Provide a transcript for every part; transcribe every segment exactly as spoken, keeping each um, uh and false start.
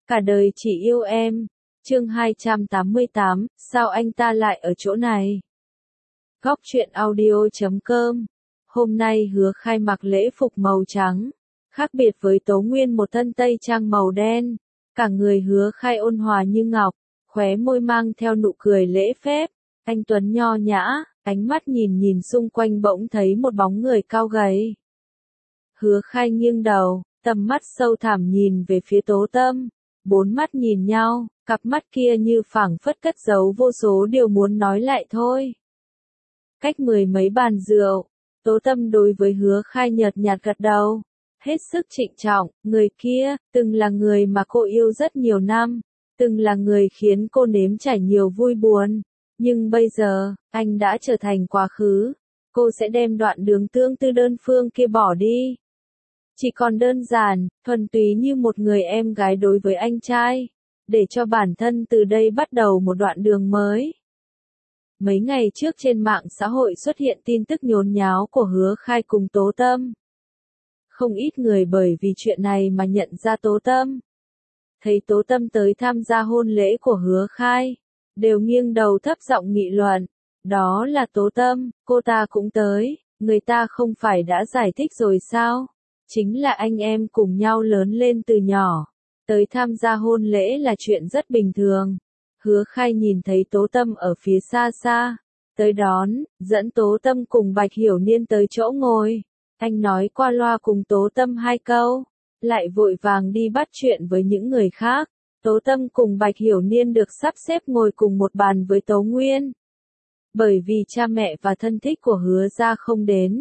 Cả đời chỉ yêu em. Chương hai trăm tám mươi tám, sao anh ta lại ở chỗ này? Góc truyện audio chấm com. Hôm nay Hứa Khai mặc lễ phục màu trắng, khác biệt với Tố Nguyên một thân tây trang màu đen. Cả người Hứa Khai ôn hòa như ngọc, khóe môi mang theo nụ cười lễ phép, anh tuấn nho nhã, ánh mắt nhìn nhìn xung quanh bỗng thấy một bóng người cao gầy. Hứa Khai nghiêng đầu, tầm mắt sâu thẳm nhìn về phía Tố Tâm, bốn mắt nhìn nhau, cặp mắt kia như phảng phất cất giấu vô số điều muốn nói lại thôi. Cách mười mấy bàn rượu, Tố Tâm đối với Hứa Khai nhợt nhạt gật đầu, hết sức trịnh trọng, người kia, từng là người mà cô yêu rất nhiều năm, từng là người khiến cô nếm trải nhiều vui buồn, nhưng bây giờ, anh đã trở thành quá khứ, cô sẽ đem đoạn đường tương tư đơn phương kia bỏ đi. Chỉ còn đơn giản, thuần túy như một người em gái đối với anh trai, để cho bản thân từ đây bắt đầu một đoạn đường mới. Mấy ngày trước trên mạng xã hội xuất hiện tin tức nhốn nháo của Hứa Khai cùng Tố Tâm. Không ít người bởi vì chuyện này mà nhận ra Tố Tâm. Thấy Tố Tâm tới tham gia hôn lễ của Hứa Khai, đều nghiêng đầu thấp giọng nghị luận. Đó là Tố Tâm, cô ta cũng tới, người ta không phải đã giải thích rồi sao? Chính là anh em cùng nhau lớn lên từ nhỏ. Tới tham gia hôn lễ là chuyện rất bình thường. Hứa Khai nhìn thấy Tố Tâm ở phía xa xa, tới đón, dẫn Tố Tâm cùng Bạch Hiểu Niên tới chỗ ngồi. Anh nói qua loa cùng Tố Tâm hai câu, lại vội vàng đi bắt chuyện với những người khác. Tố Tâm cùng Bạch Hiểu Niên được sắp xếp ngồi cùng một bàn với Tố Nguyên. Bởi vì cha mẹ và thân thích của Hứa gia không đến,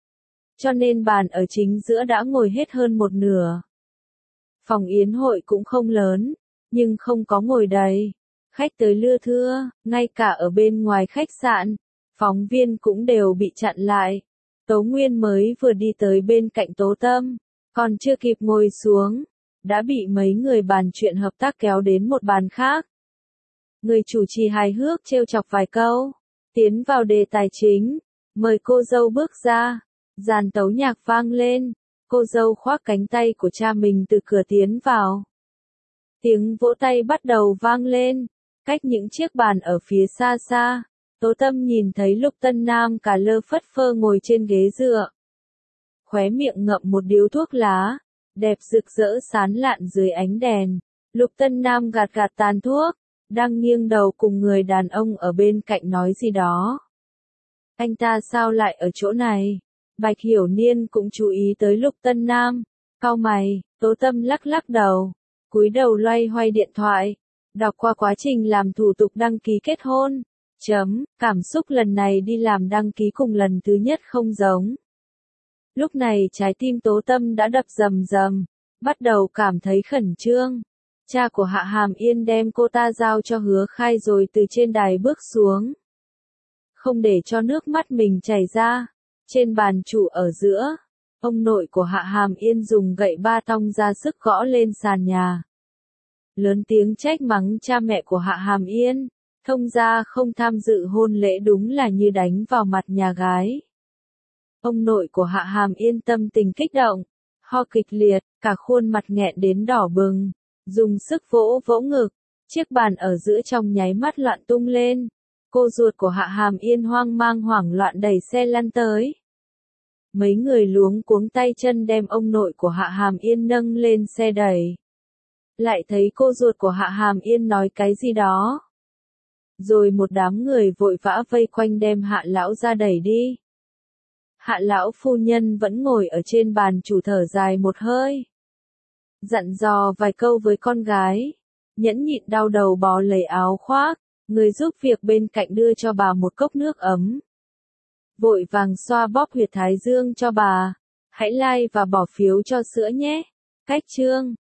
cho nên bàn ở chính giữa đã ngồi hết hơn một nửa. Phòng yến hội cũng không lớn, nhưng không có ngồi đầy. Khách tới lưa thưa, ngay cả ở bên ngoài khách sạn, phóng viên cũng đều bị chặn lại. Tố Nguyên mới vừa đi tới bên cạnh Tố Tâm, còn chưa kịp ngồi xuống, đã bị mấy người bàn chuyện hợp tác kéo đến một bàn khác. Người chủ trì hài hước trêu chọc vài câu, tiến vào đề tài chính, mời cô dâu bước ra, dàn tấu nhạc vang lên, cô dâu khoác cánh tay của cha mình từ cửa tiến vào. Tiếng vỗ tay bắt đầu vang lên, cách những chiếc bàn ở phía xa xa, Tố Tâm nhìn thấy Lục Tân Nam cả lơ phất phơ ngồi trên ghế dựa. Khóe miệng ngậm một điếu thuốc lá, đẹp rực rỡ sán lạn dưới ánh đèn. Lục Tân Nam gạt gạt tàn thuốc, đang nghiêng đầu cùng người đàn ông ở bên cạnh nói gì đó. Anh ta sao lại ở chỗ này? Bạch Hiểu Niên cũng chú ý tới Lục Tân Nam, cau mày. Tố Tâm lắc lắc đầu, cúi đầu loay hoay điện thoại, đọc qua quá trình làm thủ tục đăng ký kết hôn. Chấm, cảm xúc lần này đi làm đăng ký cùng lần thứ nhất không giống. Lúc này trái tim Tố Tâm đã đập rầm rầm, bắt đầu cảm thấy khẩn trương. Cha của Hạ Hàm Yên đem cô ta giao cho Hứa Khai rồi từ trên đài bước xuống. Không để cho nước mắt mình chảy ra, trên bàn trụ ở giữa, ông nội của Hạ Hàm Yên dùng gậy ba tong ra sức gõ lên sàn nhà. Lớn tiếng trách mắng cha mẹ của Hạ Hàm Yên, thông ra không tham dự hôn lễ đúng là như đánh vào mặt nhà gái. Ông nội của Hạ Hàm Yên tâm tình kích động, ho kịch liệt, cả khuôn mặt nghẹn đến đỏ bừng, dùng sức vỗ vỗ ngực, chiếc bàn ở giữa trong nháy mắt loạn tung lên. Cô ruột của Hạ Hàm Yên hoang mang hoảng loạn đẩy xe lăn tới. Mấy người luống cuống tay chân đem ông nội của Hạ Hàm Yên nâng lên xe đẩy. Lại thấy cô ruột của Hạ Hàm Yên nói cái gì đó. Rồi một đám người vội vã vây quanh đem Hạ lão ra đẩy đi. Hạ lão phu nhân vẫn ngồi ở trên bàn chủ thở dài một hơi. Dặn dò vài câu với con gái, nhẫn nhịn đau đầu bó lấy áo khoác, người giúp việc bên cạnh đưa cho bà một cốc nước ấm. Vội vàng xoa bóp huyệt thái dương cho bà, hãy like và bỏ phiếu cho sữa nhé. Cách chương